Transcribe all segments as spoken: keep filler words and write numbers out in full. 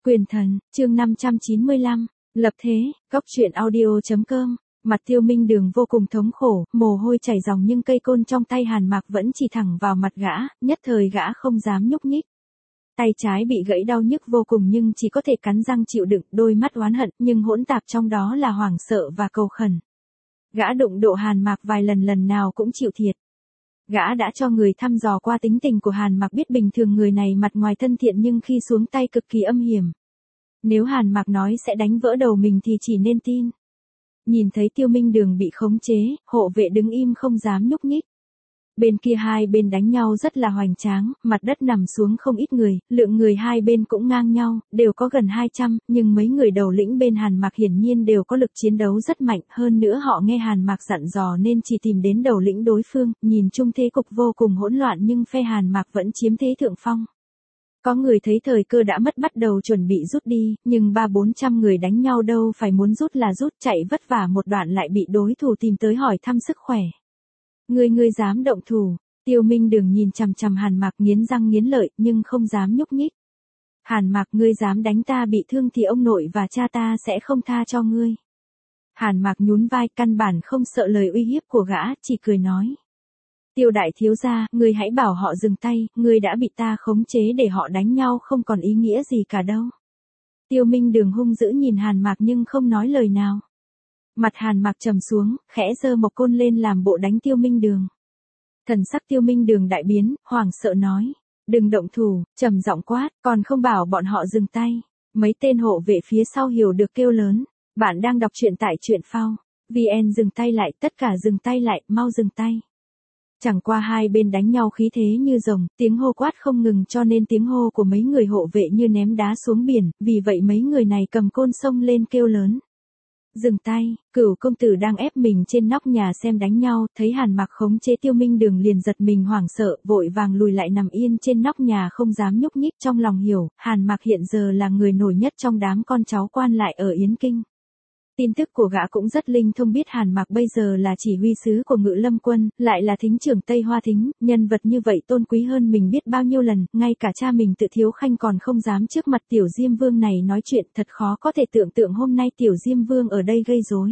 Quyền thần, chương năm trăm chín mươi lăm, lập thế, góc truyện audio.com, mặt Tiêu Minh Đường vô cùng thống khổ, mồ hôi chảy ròng nhưng cây côn trong tay Hàn Mạc vẫn chỉ thẳng vào mặt gã, nhất thời gã không dám nhúc nhích. Tay trái bị gãy đau nhức vô cùng nhưng chỉ có thể cắn răng chịu đựng, đôi mắt oán hận nhưng hỗn tạp trong đó là hoảng sợ và cầu khẩn. Gã đụng độ Hàn Mạc vài lần lần nào cũng chịu thiệt. Gã đã cho người thăm dò qua tính tình của Hàn Mạc biết bình thường người này mặt ngoài thân thiện nhưng khi xuống tay cực kỳ âm hiểm. Nếu Hàn Mạc nói sẽ đánh vỡ đầu mình thì chỉ nên tin. Nhìn thấy Tiêu Minh Đường bị khống chế, hộ vệ đứng im không dám nhúc nhích. Bên kia hai bên đánh nhau rất là hoành tráng, mặt đất nằm xuống không ít người, lượng người hai bên cũng ngang nhau, đều có gần hai trăm, nhưng mấy người đầu lĩnh bên Hàn Mạc hiển nhiên đều có lực chiến đấu rất mạnh, hơn nữa họ nghe Hàn Mạc dặn dò nên chỉ tìm đến đầu lĩnh đối phương, nhìn chung thế cục vô cùng hỗn loạn nhưng phe Hàn Mạc vẫn chiếm thế thượng phong. Có người thấy thời cơ đã mất bắt đầu chuẩn bị rút đi, nhưng ba bốn trăm người đánh nhau đâu phải muốn rút là rút, chạy vất vả một đoạn lại bị đối thủ tìm tới hỏi thăm sức khỏe. Ngươi ngươi dám động thủ, Tiêu Minh Đường nhìn chằm chằm Hàn Mạc nghiến răng nghiến lợi nhưng không dám nhúc nhích. Hàn Mạc, ngươi dám đánh ta bị thương thì ông nội và cha ta sẽ không tha cho ngươi. Hàn Mạc nhún vai, căn bản không sợ lời uy hiếp của gã, chỉ cười nói. Tiêu đại thiếu gia, ngươi hãy bảo họ dừng tay, ngươi đã bị ta khống chế để họ đánh nhau không còn ý nghĩa gì cả đâu. Tiêu Minh Đường hung dữ nhìn Hàn Mạc nhưng không nói lời nào. Mặt Hàn Mạc trầm xuống, khẽ giơ một côn lên làm bộ đánh Tiêu Minh Đường. Thần sắc Tiêu Minh Đường đại biến, hoảng sợ nói. Đừng động thủ, trầm giọng quát, còn không bảo bọn họ dừng tay. Mấy tên hộ vệ phía sau hiểu được kêu lớn. Bạn đang đọc truyện tại truyện phao. vê en dừng tay lại, tất cả dừng tay lại, mau dừng tay. Chẳng qua hai bên đánh nhau khí thế như rồng, tiếng hô quát không ngừng cho nên tiếng hô của mấy người hộ vệ như ném đá xuống biển, vì vậy mấy người này cầm côn xông lên kêu lớn. Dừng tay, Cửu công tử đang ép mình trên nóc nhà xem đánh nhau, thấy Hàn Mạc khống chế Tiêu Minh Đường liền giật mình hoảng sợ, vội vàng lùi lại nằm yên trên nóc nhà không dám nhúc nhích, trong lòng hiểu, Hàn Mạc hiện giờ là người nổi nhất trong đám con cháu quan lại ở Yến Kinh. Tin tức của gã cũng rất linh thông, biết Hàn Mạc bây giờ là chỉ huy sứ của Ngự Lâm quân, lại là thính trưởng Tây Hoa Thính, nhân vật như vậy tôn quý hơn mình biết bao nhiêu lần, ngay cả cha mình Tự Thiếu Khanh còn không dám trước mặt Tiểu Diêm Vương này nói chuyện, thật khó có thể tưởng tượng hôm nay Tiểu Diêm Vương ở đây gây rối.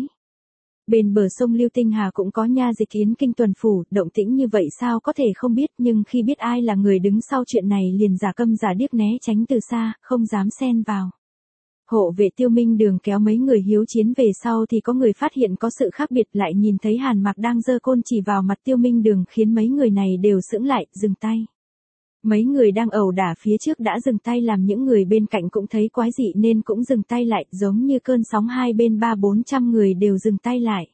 Bên bờ sông Lưu Tinh Hà cũng có nha dịch Yến Kinh tuần phủ, động tĩnh như vậy sao có thể không biết, nhưng khi biết ai là người đứng sau chuyện này liền giả câm giả điếc né tránh từ xa, không dám xen vào. Hộ vệ Tiêu Minh Đường kéo mấy người hiếu chiến về sau thì có người phát hiện có sự khác biệt, lại nhìn thấy Hàn Mạc đang giơ côn chỉ vào mặt Tiêu Minh Đường khiến mấy người này đều sững lại, dừng tay. Mấy người đang ẩu đả phía trước đã dừng tay, làm những người bên cạnh cũng thấy quái dị nên cũng dừng tay lại, giống như cơn sóng hai bên ba bốn trăm người đều dừng tay lại.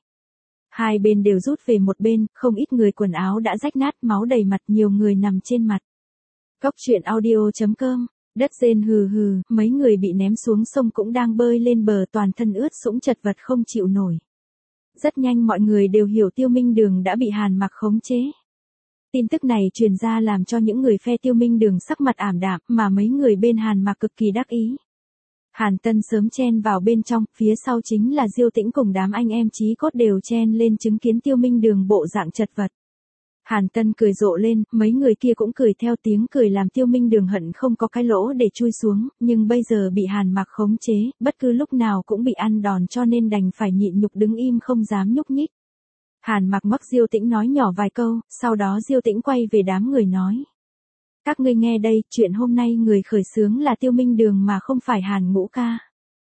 Hai bên đều rút về một bên, không ít người quần áo đã rách nát, máu đầy mặt, nhiều người nằm trên mặt. Góc truyện audio.com. Đất rên hừ hừ, mấy người bị ném xuống sông cũng đang bơi lên bờ, toàn thân ướt sũng chật vật không chịu nổi. Rất nhanh mọi người đều hiểu Tiêu Minh Đường đã bị Hàn Mạc khống chế. Tin tức này truyền ra làm cho những người phe Tiêu Minh Đường sắc mặt ảm đạm, mà mấy người bên Hàn Mạc cực kỳ đắc ý. Hàn Tân sớm chen vào bên trong, phía sau chính là Diêu Tĩnh cùng đám anh em chí cốt đều chen lên chứng kiến Tiêu Minh Đường bộ dạng chật vật. Hàn Tân cười rộ lên, mấy người kia cũng cười theo, tiếng cười làm Tiêu Minh Đường hận không có cái lỗ để chui xuống, nhưng bây giờ bị Hàn Mạc khống chế, bất cứ lúc nào cũng bị ăn đòn cho nên đành phải nhịn nhục đứng im không dám nhúc nhích. Hàn Mạc mắc Diêu Tĩnh nói nhỏ vài câu, sau đó Diêu Tĩnh quay về đám người nói. Các ngươi nghe đây, chuyện hôm nay người khởi xướng là Tiêu Minh Đường mà không phải Hàn Ngũ ca.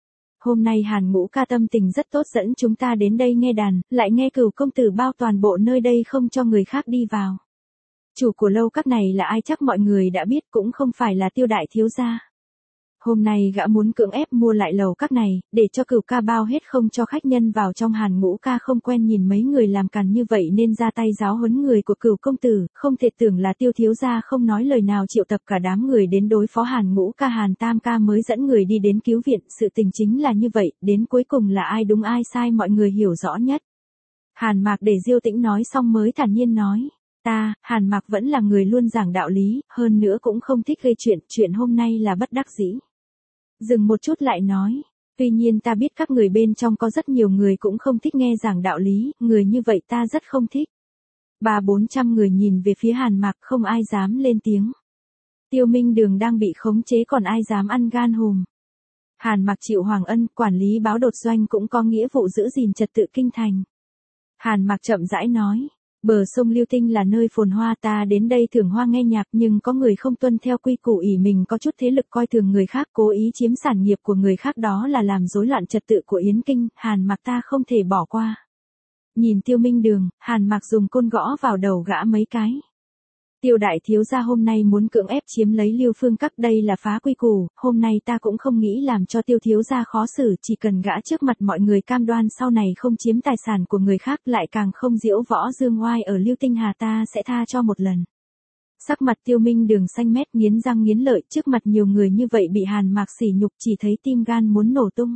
Hôm nay Hàn Ngũ ca tâm tình rất tốt dẫn chúng ta đến đây nghe đàn, lại nghe Cửu công tử bao toàn bộ nơi đây không cho người khác đi vào. Chủ của lâu các này là ai chắc mọi người đã biết, cũng không phải là Tiêu đại thiếu gia. Hôm nay gã muốn cưỡng ép mua lại lầu các này, để cho Cửu ca bao hết không cho khách nhân vào trong. Hàn Ngũ ca không quen nhìn mấy người làm càn như vậy nên ra tay giáo huấn người của Cửu công tử, không thể tưởng là Tiêu thiếu gia không nói lời nào triệu tập cả đám người đến đối phó Hàn Ngũ ca. Hàn Tam ca mới dẫn người đi đến cứu viện, sự tình chính là như vậy, đến cuối cùng là ai đúng ai sai mọi người hiểu rõ nhất. Hàn Mạc để Diêu Tĩnh nói xong mới thản nhiên nói. Ta, Hàn Mạc vẫn là người luôn giảng đạo lý, hơn nữa cũng không thích gây chuyện, chuyện hôm nay là bất đắc dĩ. Dừng một chút lại nói, tuy nhiên ta biết các người bên trong có rất nhiều người cũng không thích nghe giảng đạo lý, người như vậy ta rất không thích. Ba bốn trăm người nhìn về phía Hàn Mạc không ai dám lên tiếng. Tiêu Minh Đường đang bị khống chế còn ai dám ăn gan hùm. Hàn Mặc chịu Hoàng Ân, quản lý báo đột doanh cũng có nghĩa vụ giữ gìn trật tự kinh thành. Hàn Mặc chậm rãi nói, bờ sông Lưu Tinh là nơi phồn hoa, ta đến đây thưởng hoa nghe nhạc, nhưng có người không tuân theo quy củ, ỷ mình có chút thế lực, coi thường người khác, cố ý chiếm sản nghiệp của người khác, đó là làm rối loạn trật tự của Yến Kinh, Hàn Mặc ta không thể bỏ qua. Nhìn Tiêu Minh Đường, Hàn Mặc dùng côn gõ vào đầu gã mấy cái. Tiêu đại thiếu gia hôm nay muốn cưỡng ép chiếm lấy Lưu Phương Các, đây là phá quy củ, hôm nay ta cũng không nghĩ làm cho Tiêu thiếu gia khó xử, chỉ cần gã trước mặt mọi người cam đoan sau này không chiếm tài sản của người khác, lại càng không diễu võ dương oai ở Lưu Tinh Hà, ta sẽ tha cho một lần. Sắc mặt Tiêu Minh Đường xanh mét, nghiến răng nghiến lợi, trước mặt nhiều người như vậy bị Hàn Mặc sỉ nhục, chỉ thấy tim gan muốn nổ tung.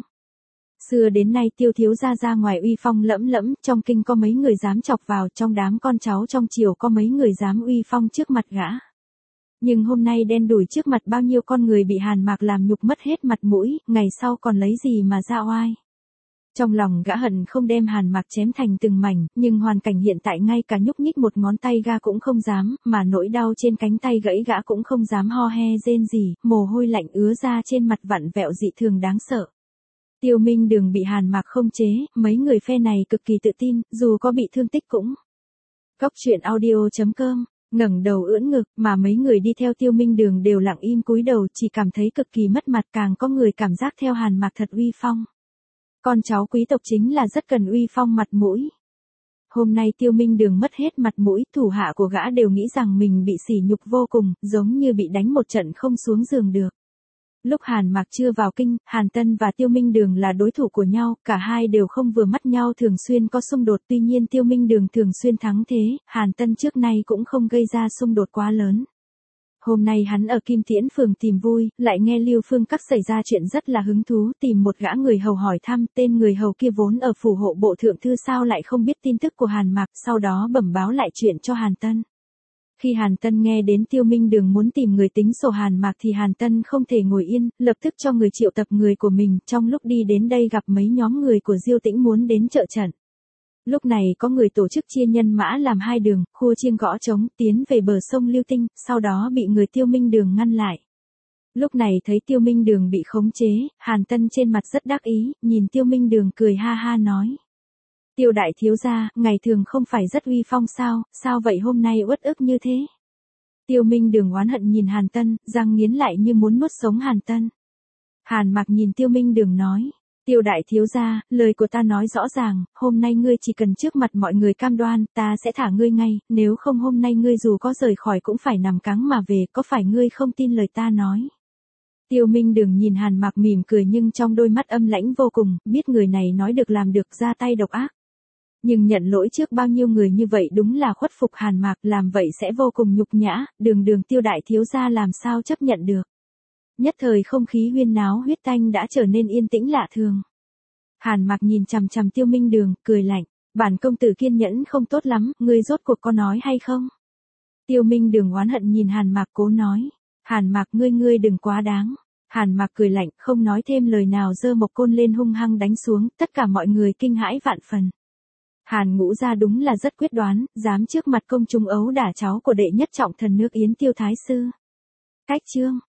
Xưa đến nay Tiêu thiếu gia ra ngoài uy phong lẫm lẫm, trong kinh có mấy người dám chọc vào, trong đám con cháu trong triều có mấy người dám uy phong trước mặt gã. Nhưng hôm nay đen đủi trước mặt bao nhiêu con người bị Hàn Mặc làm nhục mất hết mặt mũi, ngày sau còn lấy gì mà ra oai. Trong lòng gã hận không đem Hàn Mặc chém thành từng mảnh, nhưng hoàn cảnh hiện tại ngay cả nhúc nhích một ngón tay gã cũng không dám, mà nỗi đau trên cánh tay gãy gã cũng không dám ho he rên gì, mồ hôi lạnh ứa ra trên mặt vặn vẹo dị thường đáng sợ. Tiêu Minh Đường bị Hàn Mặc không chế, mấy người phe này cực kỳ tự tin, dù có bị thương tích cũng. Cóc truyện audio chấm com, ngẩng đầu ưỡn ngực, mà mấy người đi theo Tiêu Minh Đường đều lặng im cúi đầu, chỉ cảm thấy cực kỳ mất mặt, càng có người cảm giác theo Hàn Mặc thật uy phong. Con cháu quý tộc chính là rất cần uy phong mặt mũi. Hôm nay Tiêu Minh Đường mất hết mặt mũi, thủ hạ của gã đều nghĩ rằng mình bị sỉ nhục vô cùng, giống như bị đánh một trận không xuống giường được. Lúc Hàn Mặc chưa vào kinh, Hàn Tân và Tiêu Minh Đường là đối thủ của nhau, cả hai đều không vừa mắt nhau, thường xuyên có xung đột, tuy nhiên Tiêu Minh Đường thường xuyên thắng thế, Hàn Tân trước nay cũng không gây ra xung đột quá lớn. Hôm nay hắn ở Kim Tiễn phường tìm vui, lại nghe Lưu Phương Các xảy ra chuyện rất là hứng thú, tìm một gã người hầu hỏi thăm, tên người hầu kia vốn ở phủ hộ bộ thượng thư sao lại không biết tin tức của Hàn Mặc, sau đó bẩm báo lại chuyện cho Hàn Tân. Khi Hàn Tân nghe đến Tiêu Minh Đường muốn tìm người tính sổ Hàn Mặc thì Hàn Tân không thể ngồi yên, lập tức cho người triệu tập người của mình, trong lúc đi đến đây gặp mấy nhóm người của Diêu Tĩnh muốn đến trợ trận. Lúc này có người tổ chức chia nhân mã làm hai đường, khua chiêng gõ trống, tiến về bờ sông Lưu Tinh, sau đó bị người Tiêu Minh Đường ngăn lại. Lúc này thấy Tiêu Minh Đường bị khống chế, Hàn Tân trên mặt rất đắc ý, nhìn Tiêu Minh Đường cười ha ha nói. Tiêu đại thiếu gia, ngày thường không phải rất uy phong sao, sao vậy hôm nay uất ức như thế? Tiêu Minh Đường oán hận nhìn Hàn Tân, răng nghiến lại như muốn nuốt sống Hàn Tân. Hàn Mặc nhìn Tiêu Minh Đường nói, Tiêu đại thiếu gia, lời của ta nói rõ ràng, hôm nay ngươi chỉ cần trước mặt mọi người cam đoan, ta sẽ thả ngươi ngay, nếu không hôm nay ngươi dù có rời khỏi cũng phải nằm cáng mà về, có phải ngươi không tin lời ta nói? Tiêu Minh Đường nhìn Hàn Mặc mỉm cười nhưng trong đôi mắt âm lãnh vô cùng, biết người này nói được làm được, ra tay độc ác. Nhưng nhận lỗi trước bao nhiêu người như vậy đúng là khuất phục Hàn Mặc, làm vậy sẽ vô cùng nhục nhã, đường đường Tiêu đại thiếu gia làm sao chấp nhận được. Nhất thời không khí huyên náo huyết tanh đã trở nên yên tĩnh lạ thường. Hàn Mặc nhìn chằm chằm Tiêu Minh Đường, cười lạnh, bản công tử kiên nhẫn không tốt lắm, ngươi rốt cuộc có nói hay không? Tiêu Minh Đường oán hận nhìn Hàn Mặc cố nói, Hàn Mặc ngươi ngươi đừng quá đáng. Hàn Mặc cười lạnh, không nói thêm lời nào, giơ một côn lên hung hăng đánh xuống, tất cả mọi người kinh hãi vạn phần. Hàn Ngũ gia đúng là rất quyết đoán, dám trước mặt công chúng ấu đả cháu của đệ nhất trọng thần nước Yến Tiêu thái sư. Cách chương